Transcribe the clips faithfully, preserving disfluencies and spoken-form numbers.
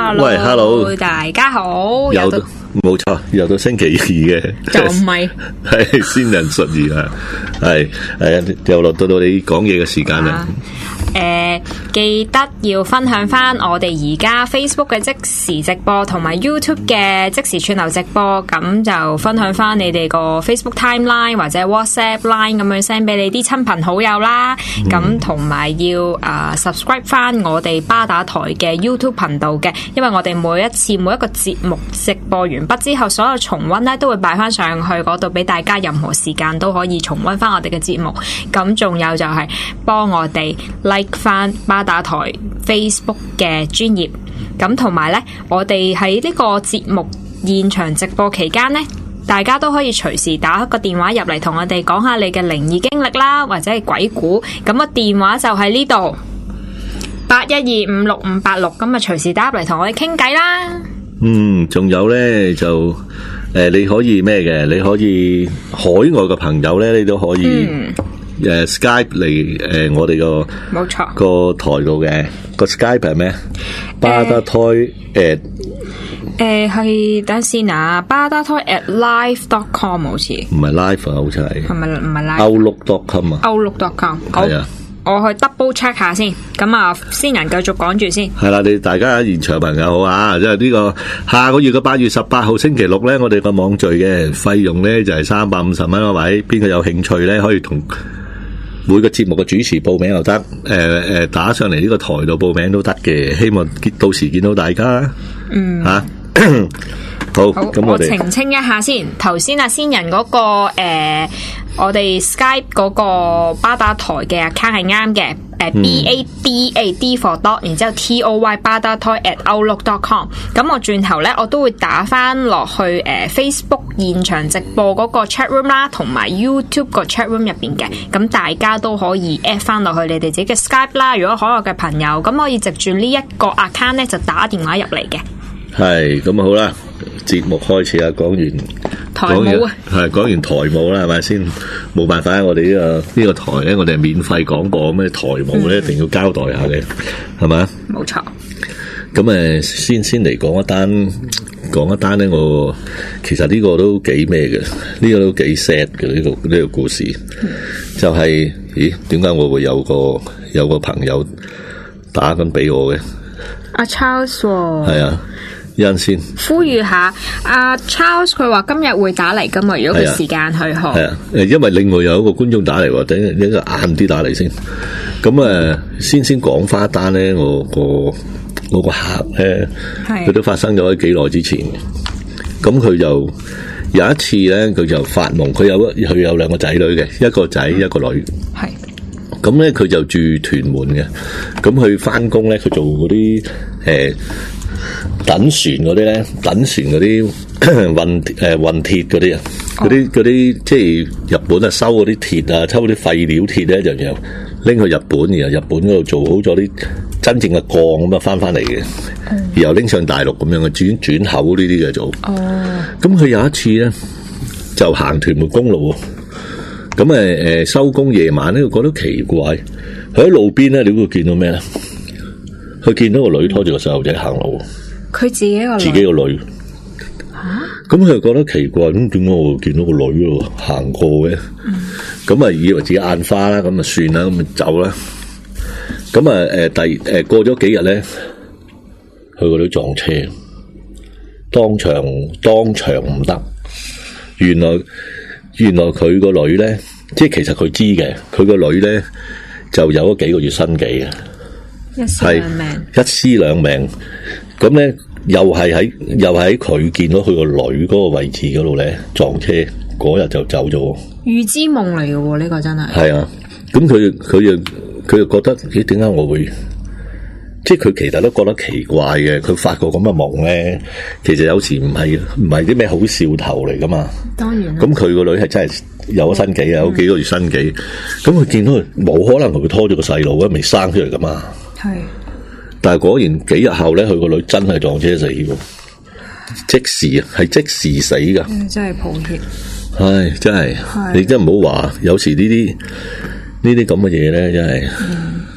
Hello， 喂 ，Hello， 大家好， 又到冇錯，又到星期二嘅， 就唔係係先人術語啊，係係又落到到你講嘢嘅時間啦。 誒、呃，記得要分享翻我哋而家 Facebook 嘅即時直播同埋 YouTube 嘅即時串流直播，咁就分享翻你哋個 Facebook Timeline 或者 WhatsApp Line 咁樣 send 俾你啲親朋好友啦。咁同埋要誒、uh, subscribe 翻我哋巴打台嘅 YouTube 頻道嘅，因為我哋每一次每一個節目直播完畢之後，所有重溫咧都會擺翻上去嗰度，俾大家任何時間都可以重溫翻我哋嘅節目。咁仲有就係幫我哋 like 翻巴打台 Facebook 嘅專頁，咁同埋呢，我哋喺呢個節目現場直播期間呢，大家都可以隨時打個電話入嚟同我哋講下你嘅靈異經歷啦，或者係鬼故，咁個電話就喺呢度八一二五六五八六，咁啊隨時打入嚟同我哋傾偈啦。 嗯，仲有呢，就誒、呃，你可以咩嘅？你可以海外嘅朋友呢，你都可以。嗯誒、uh, Skype 嚟誒、呃，我哋個冇錯個台度嘅個 Skype 係咩？巴打台誒誒係等先啊，巴打台 at live dot com 好似唔係 live 啊，好似係係咪唔係 live outlook dot com 啊 outlook dot com 係啊，我去 double check 下先。咁啊，先人繼續講住先。 係啦，你大家現場朋友好啊！即係呢個下個月嘅八月十八號星期六咧，我哋個網聚嘅費用咧就係三百五十蚊一位。邊個有興趣咧，可以同每個節目嘅主持報名又得，誒、呃、誒打上嚟呢個台度報名都得嘅，希望到時見到大家。嗯，吓、啊、好，咁我哋澄清一下先。頭先啊，先人嗰、那個誒、呃，我哋 Skype 嗰個巴打台嘅 account 係啱嘅，誒、呃嗯、B A D A D for dot， 然之後 T O Y 巴打台 at outlook dot com。咁我轉頭咧，我都會打翻落去誒、呃、Facebook 現場直播嗰個 chat room 啦，同埋 YouTube 個 chat room 入邊嘅。咁大家都可以 add 翻落去你哋自己嘅 Skype 啦。如果海外嘅朋友，咁可以藉住呢一個 account 咧，就打電話入嚟嘅。 係咁好啦，節目開始啊，講完台務啊， 係講完台務啦，係咪先？冇辦法，我哋呢、這個呢、這個台咧，我哋係免費廣播，咁嘅台務咧、嗯、一定要交代下嘅，係咪？ 冇錯。 咁誒，先先嚟講一單，講一單咧，我其實呢個都幾咩嘅，呢、這個都幾 sad 嘅呢、這個呢、這個故事，嗯、就係、是，咦？點解我會有個有個朋友打緊俾我嘅？阿 Charles 係啊。先呼籲下阿、uh, Charles， 佢話今日會打嚟噶嘛？如果佢時間去學， 係啊，誒，因為另外有一個觀眾打嚟，等一個晏啲打嚟先。咁誒，先先講翻一單咧，我個我個客咧，佢都發生咗喺幾耐之前。咁佢就有一次咧，佢就發夢，佢有佢有兩個仔女嘅，一個仔一個女。係。咁咧，佢就住屯門嘅。咁佢翻工咧，佢做嗰啲誒。等船嗰啲咧，等船嗰啲運誒運鐵嗰啲啊，嗰啲嗰啲即係日本啊，收嗰啲鐵啊，抽嗰啲廢料鐵咧，就又拎去日本，然後日本嗰度做好咗啲真正嘅鋼咁啊，翻翻嚟嘅，然後拎上大陸咁樣嘅轉轉口呢啲嘅做。哦，咁佢有一次咧就行屯門公路，咁誒誒收工夜晚咧，佢覺得奇怪，佢喺路邊咧，你會見到咩咧？佢見到個女拖住個細路仔行路，佢自己個女，自己個女，吓，咁佢就覺得奇怪，咁點解我會見到個女咯行過嘅？咁啊、嗯、以為自己眼花啦，咁啊算啦，咁啊走啦。咁啊誒第誒過咗幾日咧，佢個女撞車，當場當場唔得。原來原來佢個女咧，即係其實佢知嘅，佢個女咧就有咗幾個月身紀嘅。一屍兩命，一屍兩命，咁咧又係喺又係喺佢見到佢個女嗰個位置嗰度咧撞車，嗰日就走咗。預知夢嚟嘅喎，呢、這個真係。係啊，咁佢佢又佢又覺得咦？點解我會？即係佢其實都覺得奇怪嘅。佢發過咁嘅夢咧，其實有時唔係唔係啲咩好兆頭嚟噶嘛。當然。咁佢個女係真係有咗身紀啊，有幾個月身紀。咁佢見到佢冇可能佢拖咗個細路，未生出嚟噶嘛。係，但係果然幾日後咧，佢個女真係撞車死嘅，即時啊，係即時死噶、嗯。真係抱歉。唉，真係，你真係唔好話，有時呢啲呢啲咁嘅嘢咧，真係。嗯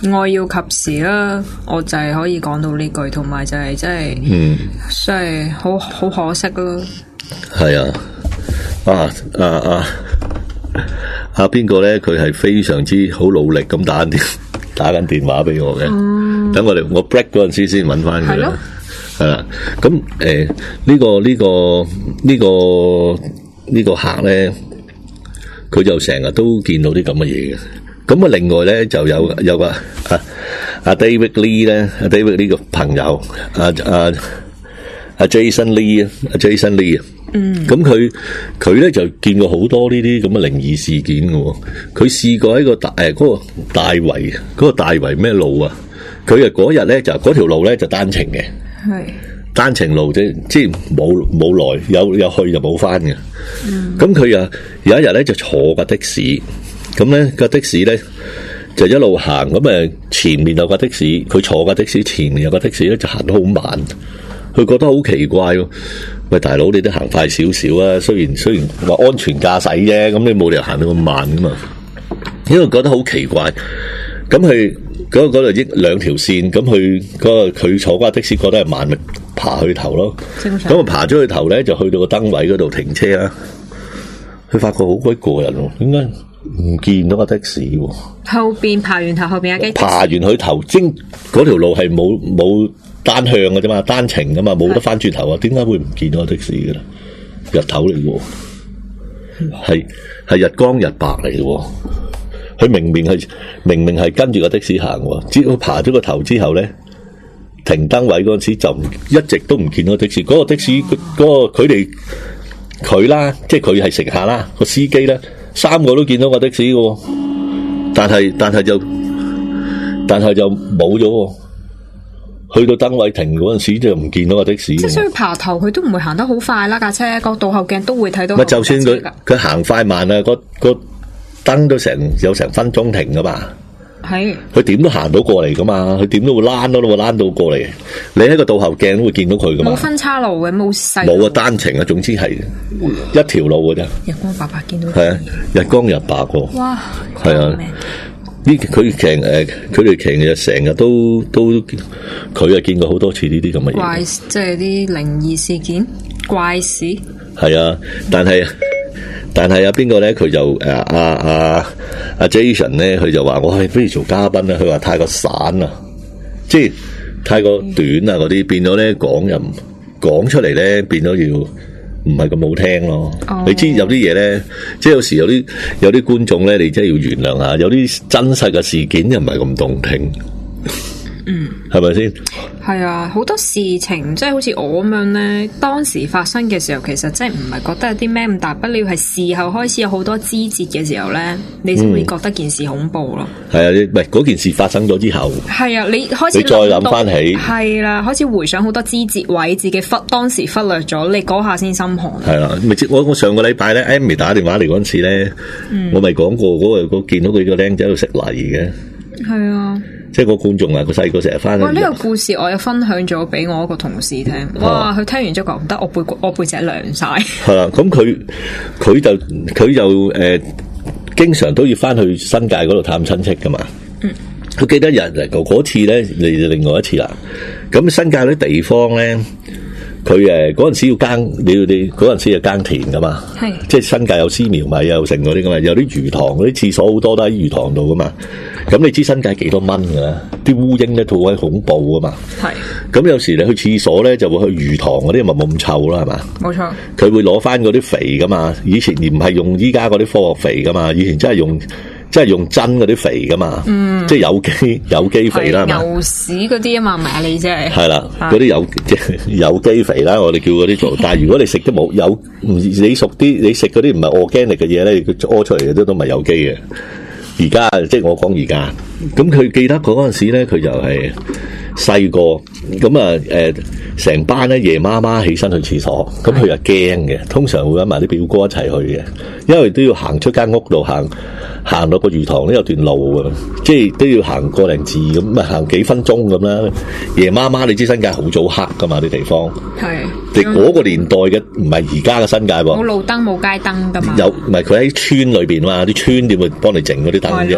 愛要及時啦，我就係可以講到呢句，同埋就係真係， 嗯， 真係好好可惜咯。係啊，啊啊啊啊邊個咧？佢係非常之好努力咁打緊電打緊電話俾我嘅。等、嗯、我哋我 break 嗰陣時先揾翻佢啦。係啦，咁誒呢個呢、呢個呢、呢個呢、呢個客咧，佢就成日都見到啲咁嘅嘢嘅。咁啊，另外咧就有有個啊阿 David Lee 咧，阿 David Lee 個朋友，阿阿阿 Jason Lee 啊，阿 Jason Lee 啊，嗯，咁佢佢咧就見過好多呢啲咁嘅靈異事件嘅。佢試過喺個大誒嗰個大圍嗰個大圍咩路啊？佢啊嗰日咧就嗰條路咧就單程嘅，係單程路啫，即係冇冇來有有去就冇翻嘅。咁佢啊有一日咧就坐架的士。咁咧個的士咧就一路行，咁誒前面有架的士，佢坐架的士前面有架的士咧就行得好慢，佢覺得好奇怪喎。喂，大佬你都行快少少啊，雖然雖然話安全駕駛啫，咁你冇理由行得咁慢噶嘛，因為覺得好奇怪。咁佢嗰嗰度益兩條線，咁佢嗰個佢坐架的士覺得係慢，咪爬去頭咯。咁啊爬咗去頭咧，就去到個燈位嗰度停車啦。佢發覺好鬼過癮喎，點解唔見到個的士喎？ 後邊爬完頭，後邊有機。爬完佢頭，經嗰條路係冇冇單向嘅啫嘛，單程㗎嘛，冇得翻轉頭啊！點解會唔見到個的士嘅咧？日頭嚟嘅，係係日光日白嚟嘅。佢明明係明明係跟住個的士行，只要爬咗個頭之後咧，停燈位嗰陣時就一直都唔見到的士。嗰、嗰個的士嗰、嗰個佢哋。佢啦，即係佢係乘客啦，個司機咧，三個都見到個的士嘅，但係但係就但係就冇咗，去到燈位停嗰陣時就唔見到個的士。 即係所以爬頭佢都唔會行得好快啦，架車個倒後鏡都會睇到。 咪就算佢佢行快慢啊，個個燈都成有成分鐘停噶嘛。係，佢點都行到過嚟噶嘛，佢點都會躝都會躝到過嚟。你喺個倒後鏡都會見到佢噶嘛。冇分岔路嘅，冇細。 冇啊，單程啊，總之係一條路嘅啫。 日光白白見到。 係啊，日光日白個。哇！係啊，呢佢騎誒，佢哋騎嘅成日都都，佢啊見過好多次呢啲咁嘅嘢。 怪，即係啲靈異事件、怪事。 係啊，但係。但係啊，邊個咧？佢就誒阿阿阿 Jason 咧，佢就話我係不如做嘉賓啦。佢話太過散啊，即係太過短啊，嗰啲變咗咧講又唔講出嚟咧，變咗要唔係咁好聽咯。Oh. 你知有啲嘢咧，即係有時有啲有啲觀眾咧，你真係要原諒下。有啲真實嘅事件又唔係咁動聽。嗯，係咪先？ 係啊，好多事情即係好似我咁樣咧，當時發生嘅時候，其實真係唔係覺得有啲咩咁大不了，係事後開始有好多枝節嘅時候咧，你先會覺得件事恐怖咯。 係、嗯、啊，唔係嗰件事發生咗之後， 係啊，你開始你再諗翻起，係啦、啊，開始回想好多枝節位，自己忽當時忽略咗，你嗰下先心寒。 係啦、啊，咪我我上個禮拜咧 ，Amy 打電話嚟嗰陣時咧、嗯，我咪講過嗰、那個嗰見到佢個僆仔喺度食泥嘅。係啊。即係個觀眾啊，個細個成日翻去。哇！呢、這個故事我有分享咗俾我一個同事聽。哇！佢聽完之後講唔得，我背我背脊涼晒。係啦，咁佢佢就佢就誒、呃，經常都要翻去新界嗰度探親戚噶嘛。嗯。佢記得日嚟嗰次咧，嚟就另外一次啦。咁新界啲地方咧，佢誒嗰陣時要耕，你要你嗰陣時要耕田噶嘛。係。即係新界有絲苗米又成嗰啲噶嘛，有啲魚塘嗰啲廁所好多都喺魚塘度噶嘛。咁你知新界幾多蚊㗎啦？啲烏蠅咧好鬼恐怖㗎嘛。係。咁有時你去廁所咧，就會去魚塘嗰啲，咪冇咁臭啦，係嘛？冇錯。佢會攞翻嗰啲肥㗎嘛。以前而唔係用依家嗰啲科學肥㗎嘛。以前真係用真係用真嗰啲肥㗎嘛。嗯。即係有機有機肥啦，係嘛？牛屎嗰啲啊嘛，唔係你真係。係啦，嗰啲有有機肥啦，我哋叫嗰啲做。但係如果你食得冇有，你熟啲，你食嗰啲唔係 organic 嘅嘢咧，佢屙出嚟嘅都都唔係有機嘅。而家即係我講而家，咁佢記得嗰陣時咧，佢就係細個，咁啊誒，成、呃、班咧夜媽媽起身去廁所，咁佢又驚嘅，通常會搵埋啲表哥一齊去嘅，因為都要行出間屋度行，行到個魚塘都有段路嘅，即係都要行個零字咁啊，行幾分鐘咁啦。夜媽媽你知新界好早黑噶嘛啲地方，係你嗰個年代嘅，唔係而家嘅新界喎，冇路燈冇街燈噶嘛，有唔係佢喺村裏邊嘛，啲村點會幫你整嗰啲燈啫？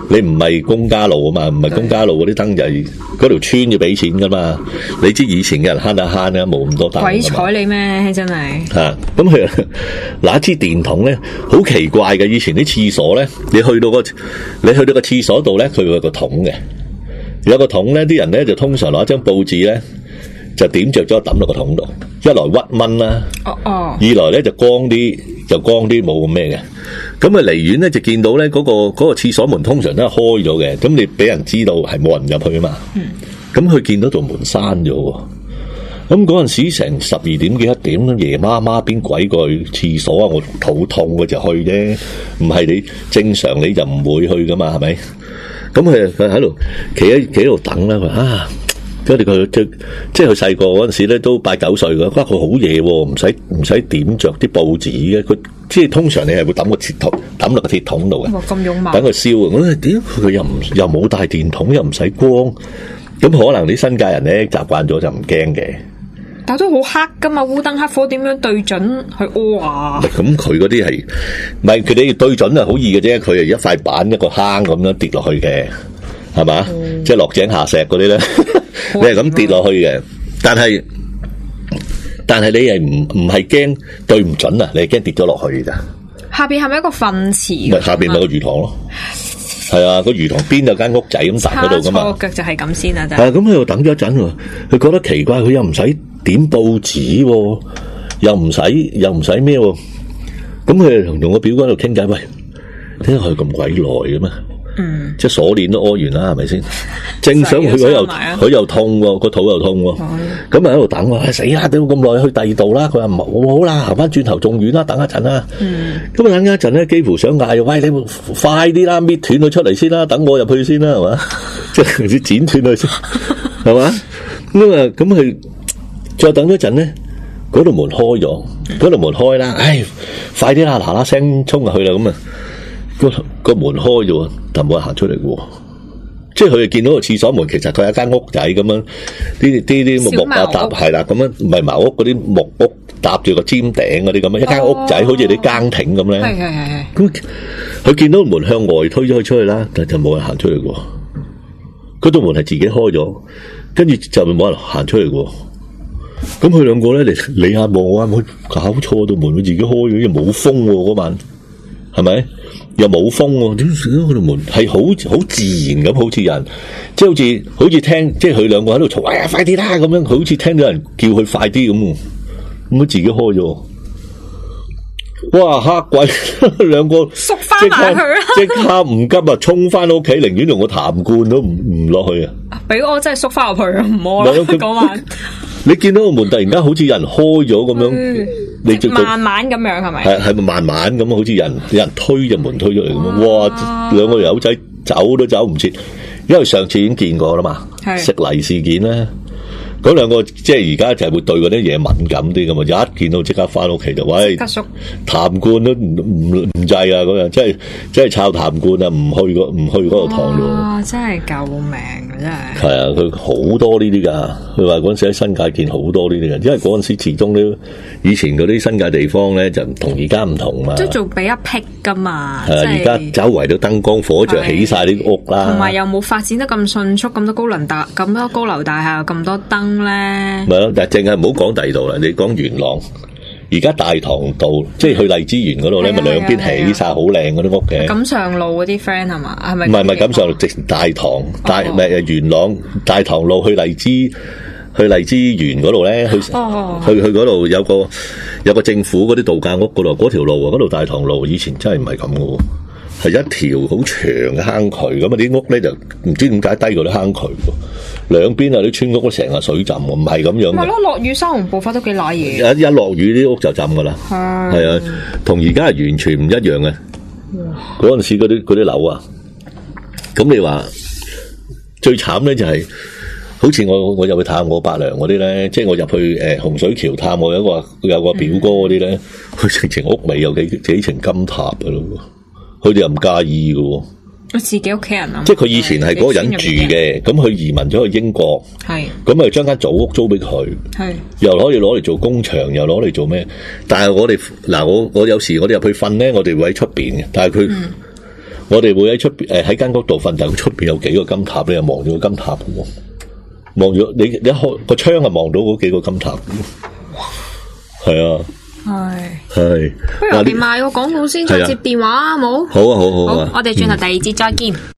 你唔係公家路啊嘛，唔係公家路嗰啲燈就係嗰條村要俾錢噶嘛。你知以前嘅人慳得慳咧，冇咁多燈。 鬼睬你咩？真係。 吓，咁佢嗱一支電筒咧，好奇怪嘅。以前啲廁所咧，你去到個你去到個廁所度咧，佢會有個桶嘅，有個桶咧，啲人咧就通常攞一張報紙咧，就點着咗抌落個桶度，一來屈蚊啦， 哦哦， 二來咧就光啲，就光啲冇咁咩嘅。咁啊離遠咧就見到咧嗰、嗰個嗰、嗰個廁所門通常都係開咗嘅，咁你俾人知道係冇人入去啊嘛。咁佢、嗯、見到道門閂咗喎。咁嗰陣時成十二點幾一點，夜媽媽邊鬼過去廁所啊？我肚痛我就去啫，唔係你正常你就唔會去噶嘛，係咪？咁佢佢喺度企喺企喺度等啦。佢啊，跟住佢即即係佢細個嗰陣時咧都八九歲噶，佢好嘢喎，唔使唔使點着啲報紙嘅。佢即係通常你係會抌個鐵桶抌落個鐵桶度嘅， 咁勇猛， 等佢燒啊！我話屌佢又唔又冇帶電筒，又唔使光，咁可能啲新界人咧習慣咗就唔驚嘅。 但都好黑噶嘛，烏燈黑火點樣對準去屙啊？ 咁佢嗰啲係，唔係佢哋對準係好易嘅啫，佢係一塊板一個坑咁樣跌落去嘅，係嘛？嗯、即係落井下石嗰啲咧，你係咁跌落去嘅。但係但係你係唔唔係驚對唔準啊？你係驚跌咗落去咋？下邊係咪一個糞池？咪下邊咪個魚塘咯。係啊，個魚塘邊有間屋仔咁搭喺度噶嘛。個腳就係咁先啊！係咁喺度等咗一陣，佢覺得奇怪，佢又唔使點報紙，又唔使又唔使咩，咁佢同同我表哥喺度傾偈，喂，點解佢咁鬼耐嘅咩？嗯，即係鎖鏈都屙完啦，係咪先？正想佢佢又佢又痛，個肚又痛，咁咪喺度等，哎死啦！點解咁耐去第二度啦？佢話唔好啦，行翻轉頭仲遠啦，等一陣啦。嗯，咁啊等一陣咧，幾乎想嗌，喂，你快啲啦，搣斷佢出嚟先啦，等我入去先啦，係嘛？即係要剪斷佢先，係嘛？咁啊，咁佢。再等一陣咧，嗰度門開咗，嗰度門開啦，唉，快啲啦，嗱嗱聲衝入去啦，咁啊，個個門開咗，但冇人行出嚟嘅，即係佢哋見到個廁所門，其實佢係一間屋仔咁樣，啲啲啲木木啊搭係啦，咁樣唔係茅屋嗰啲木屋搭住個尖頂嗰啲咁樣，一間屋仔、哦、好似啲更亭咁咧，係係係，咁佢見到門向外推咗佢出去啦，但就冇人行出嚟嘅，嗰道門係自己開咗，跟住就冇人行出嚟嘅。咁佢兩個咧嚟理下望啊，冇搞錯，道門佢自己開咗，又冇風嗰晚，係咪？又冇風，點解佢道門係好好自然咁，好似人，即係好似好似聽，即係佢兩個喺度嘈，哎呀，快啲啦咁樣，佢好似聽到人叫佢快啲咁，咁佢自己開咗。哇！黑鬼兩個縮翻埋去啦，即刻唔急啊，衝翻屋企，寧願用個痰罐都唔唔落去啊！俾我真係縮翻入去啊，唔好啦嗰晚。你見到個門突然間好似有人開咗咁樣，嗯、你就慢慢咁樣係咪？係係咪慢慢咁好似人有人推隻門推出嚟咁？哇！兩個友仔走都走唔切，因為上次已經見過啦嘛，是食泥事件咧。嗰兩個即係而家就係會對嗰啲嘢敏感啲咁嘛，一見到即刻翻屋企就喂，痰罐都唔唔唔制啊！嗰樣真係真係抄痰罐啊！唔去嗰唔去嗰度堂咯。哇！真係救命啊！真係。係啊，佢好多呢啲噶。佢話嗰陣時喺新界見好多呢啲嘅，因為嗰陣時始終都以前嗰啲新界地方咧就同而家唔同嘛。即係做比一僻噶嘛。係啊，而家周圍都燈光火著起晒啲屋啦。同埋又冇發展得咁迅速，咁多高樓大咁多高樓大廈，咁多燈。咪咯，但係淨係唔好講第二度啦。你講元朗，而家大棠道，即係去荔枝園嗰度咧，咪兩邊起晒好靚嗰啲屋嘅。錦上路嗰啲 friend 係嘛？係咪？唔係唔係錦上路，直大棠大唔係元朗大棠路去荔枝去荔枝園嗰度咧，去去去嗰度有個有個政府嗰啲度假屋嗰度，嗰條路啊，嗰度大棠路以前真係唔係咁嘅喎。係一條好長嘅坑渠，咁啊啲屋咧就唔知點解低過啲坑渠，兩邊啊啲村屋都成日水浸，唔係咁樣嘅。係咯，落雨山洪暴發都幾瀨嘢。一一落雨啲屋就浸噶啦，係係啊，同而家係完全唔一樣嘅。嗰陣時嗰啲嗰啲樓啊，咁你話最慘咧就係、是，好似我我入去探我伯娘嗰啲咧，即係我入去誒、呃、洪水橋探我有一個有個表哥嗰啲咧，佢直情屋尾有幾幾層金塔噶咯。佢哋又唔介意嘅，我自己屋企人啊，即係佢以前係嗰個人住嘅，咁佢移民咗去英國，係咁咪將間祖屋租俾佢，係又可以攞嚟做工場，又攞嚟做咩？但係我哋嗱，我我有時我哋入去瞓咧，我哋會喺出邊嘅，但係佢、嗯、 我哋會喺出邊誒喺間屋度瞓，但係出邊有幾個金塔，你又望住個金塔嘅喎，望咗你你一開個窗係望到嗰幾個金塔嘅，係啊，係係。 不如我哋賣個廣告先，再接電話啊，冇？ 好啊，好好啊， 好，我哋轉頭第二節再見。嗯